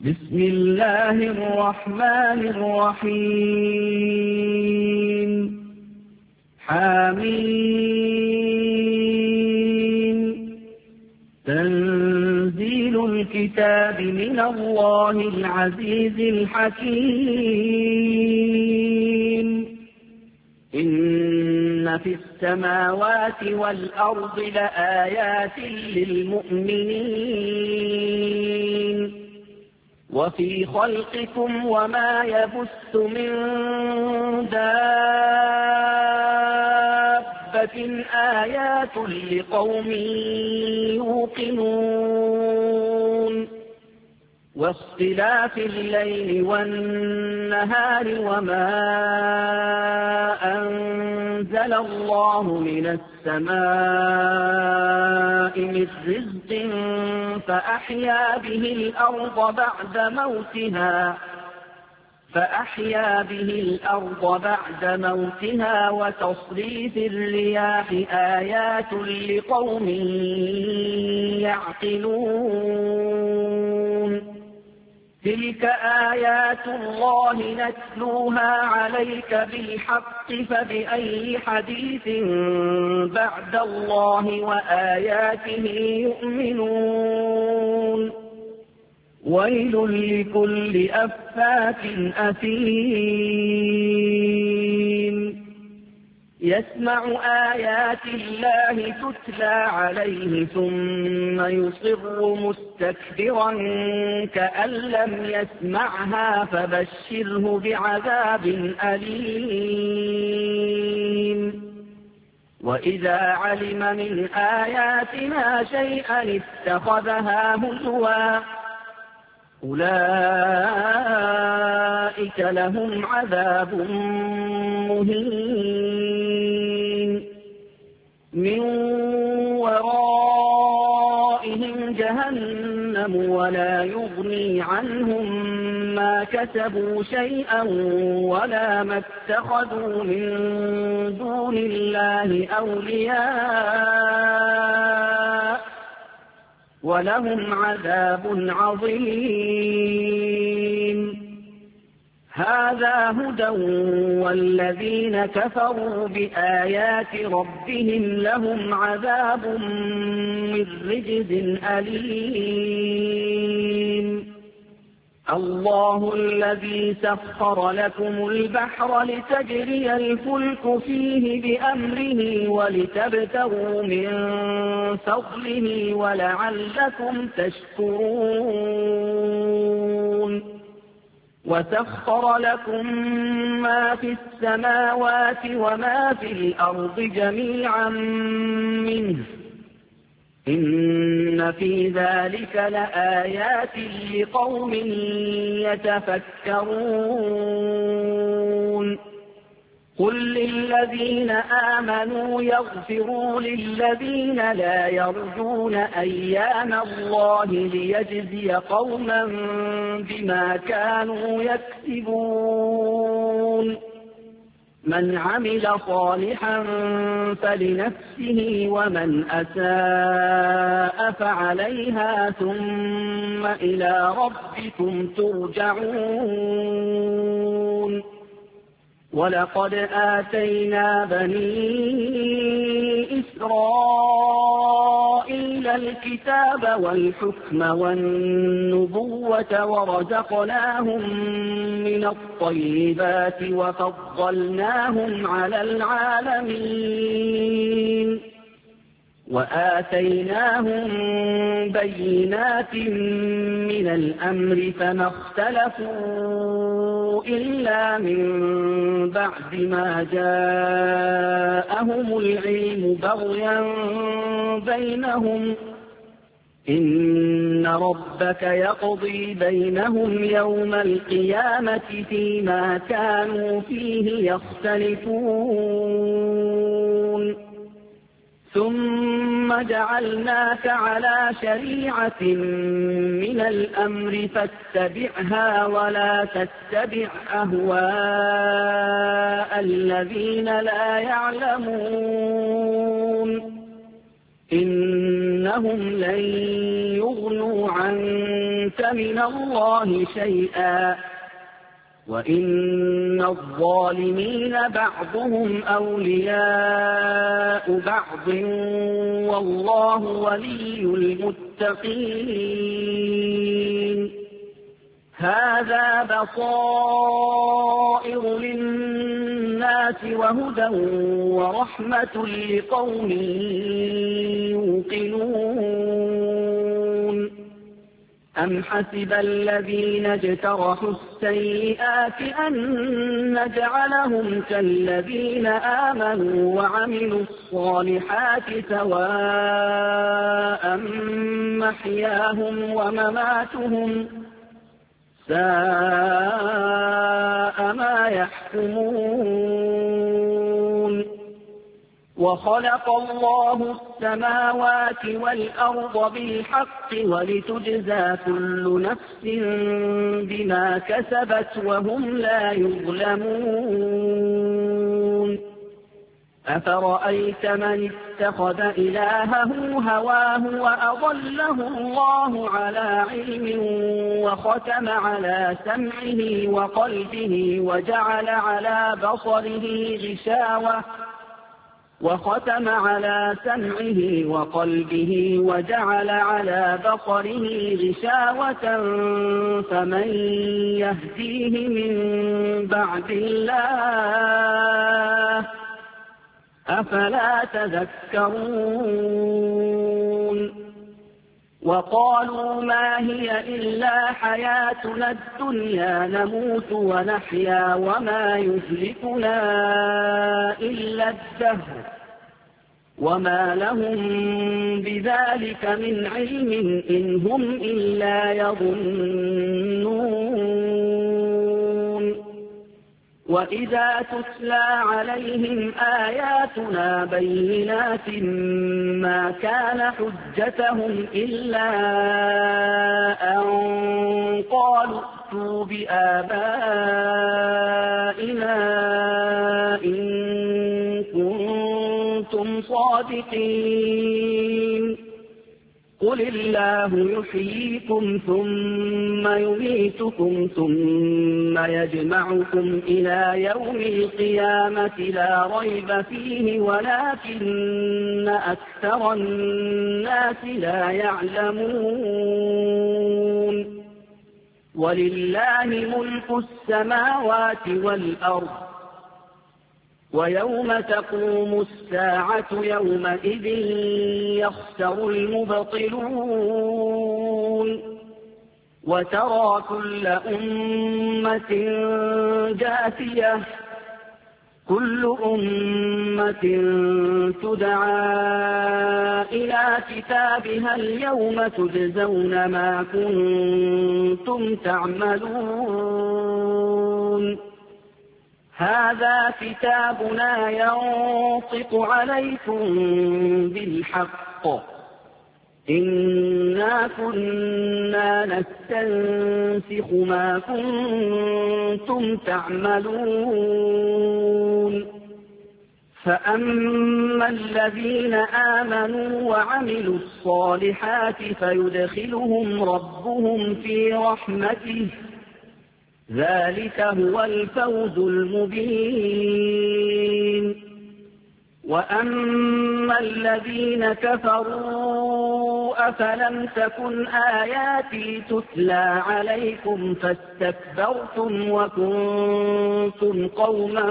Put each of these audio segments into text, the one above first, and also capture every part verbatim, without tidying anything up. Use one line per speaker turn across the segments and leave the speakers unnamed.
بسم الله الرحمن الرحيم حميم تنزيل الكتاب من الله العزيز الحكيم إن في السماوات والأرض لآيات للمؤمنين وفي خلقكم وما يبث من دابة آيات لقوم يوقنون واختلاف الليل والنهار وما أنزل الله من السماء من رزق فأحيا به الأرض بعد موتها فأحيا به الأرض بعد موتها وتصريف الرياح آيات لقوم يعقلون تلك آيات الله نتلوها عليك بالحق فبأي حديث بعد الله وآياته يؤمنون ويل لكل أفاك أثيم يسمع آيات الله تتلى عليه ثم يصر مستكبرا كأن لم يسمعها فبشره بعذاب أليم وإذا علم من آياتنا شيئا اتخذها هزوا أولئك لهم عذاب مهين من ورائهم جهنم ولا يغني عنهم ما كسبوا شيئا ولا ما اتخذوا من دون الله أولياء ولهم عذاب عظيم هذا هدى والذين كفروا بآيات ربهم لهم عذاب من رجز أليم الله الذي سخر لكم البحر لتجري الفلك فيه بأمره ولتبتغوا من فضله ولعلكم تشكرون وسخر لكم ما في السماوات وما في الأرض جميعا منه إن في ذلك لآيات لقوم يتفكرون قل للذين آمنوا يغفروا للذين لا يرجون أيام الله ليجزي قوما بما كانوا يكسبون من عمل صالحا فلنفسه ومن أساء فعليها ثم إلى ربكم ترجعون ولقد آتينا بني إسرائيل الكتاب والحكم والنبوة ورزقناهم من الطيبات وفضلناهم على العالمين وآتيناهم بينات من الأمر فما اختلفوا إلا من بعد ما جاءهم العلم بغيا بينهم إن ربك يقضي بينهم يوم القيامة فيما كانوا فيه يختلفون ثم جعلناك على شريعة من الأمر فاتبعها ولا تتبع أهواء الذين لا يعلمون إنهم لن يغنوا عنك من الله شيئا وإن الظالمين بعضهم أولياء بعض والله ولي المتقين هذا بصائر للناس وهدى ورحمة لقوم يوقنون أم حسب الذين اجترحوا السيئات أن نجعلهم كالذين آمنوا وعملوا الصالحات سواء محياهم ومماتهم ساء ما يحكمون وخلق الله السماوات والأرض بالحق ولتجزى كل نفس بما كسبت وهم لا يظلمون أفرأيت من اتخذ إلهه هواه وأضله الله على علم وختم على سمعه وقلبه وجعل على بصره غشاوة وختم على سمعه وقلبه وجعل على بصره غشاوة فمن يهديه من بعد الله أفلا تذكرون وقالوا ما هي إلا حياتنا الدنيا نموت ونحيا وما يهلكنا إلا الدهر وما لهم بذلك من علم إن هم إلا يظنون وإذا تتلى عليهم آياتنا بينات ما كان حجتهم إلا أن قالوا ائتوا بآبائنا إن كنتم صادقين قل الله يحييكم ثم يميتكم ثم يجمعكم إلى يوم القيامة لا ريب فيه ولكن أكثر الناس لا يعلمون ولله ملك السماوات والأرض ويوم تقوم الساعة يومئذ يخسر المبطلون وترى كل أمة جاثية كل أمة تدعى إلى كتابها اليوم تجزون ما كنتم تعملون هذا كتابنا ينطق عليكم بالحق إنا كنا نستنسخ ما كنتم تعملون فأما الذين آمنوا وعملوا الصالحات فيدخلهم ربهم في رحمته ذلك هو الفوز المبين وأما الذين كفروا أفلم تكن آياتي تتلى عليكم فاستكبرتم وكنتم قوما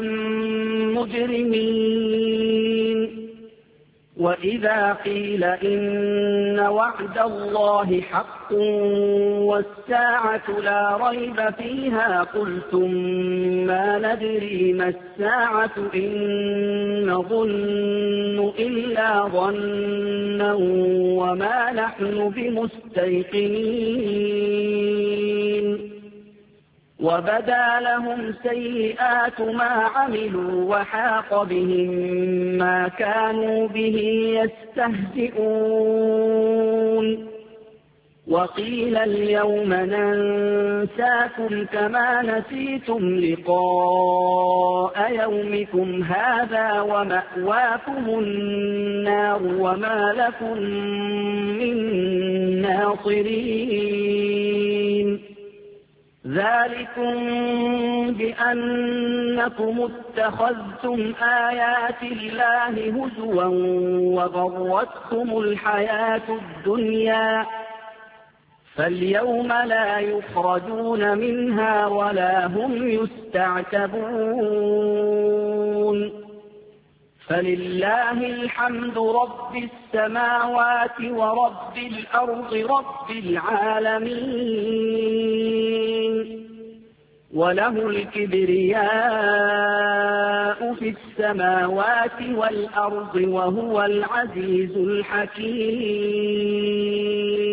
مجرمين وإذا قيل إن وعد الله حق والساعة لا ريب فيها قلتم ما ندري ما الساعة إن نظن إلا ظنا وما نحن بمستيقنين وبدا لهم سيئات ما عملوا وحاق بهم ما كانوا به يستهزئون وقيل اليوم ننساكم كما نسيتم لقاء يومكم هذا ومأواكم النار وما لكم من ناصرين ذلكم بأنكم اتخذتم آيات الله هزوا وغرتكم الحياة الدنيا فاليوم لا يخرجون منها ولا هم يستعتبون فلله الحمد رب السماوات ورب الأرض رب العالمين وله الكبرياء في السماوات والأرض وهو العزيز الحكيم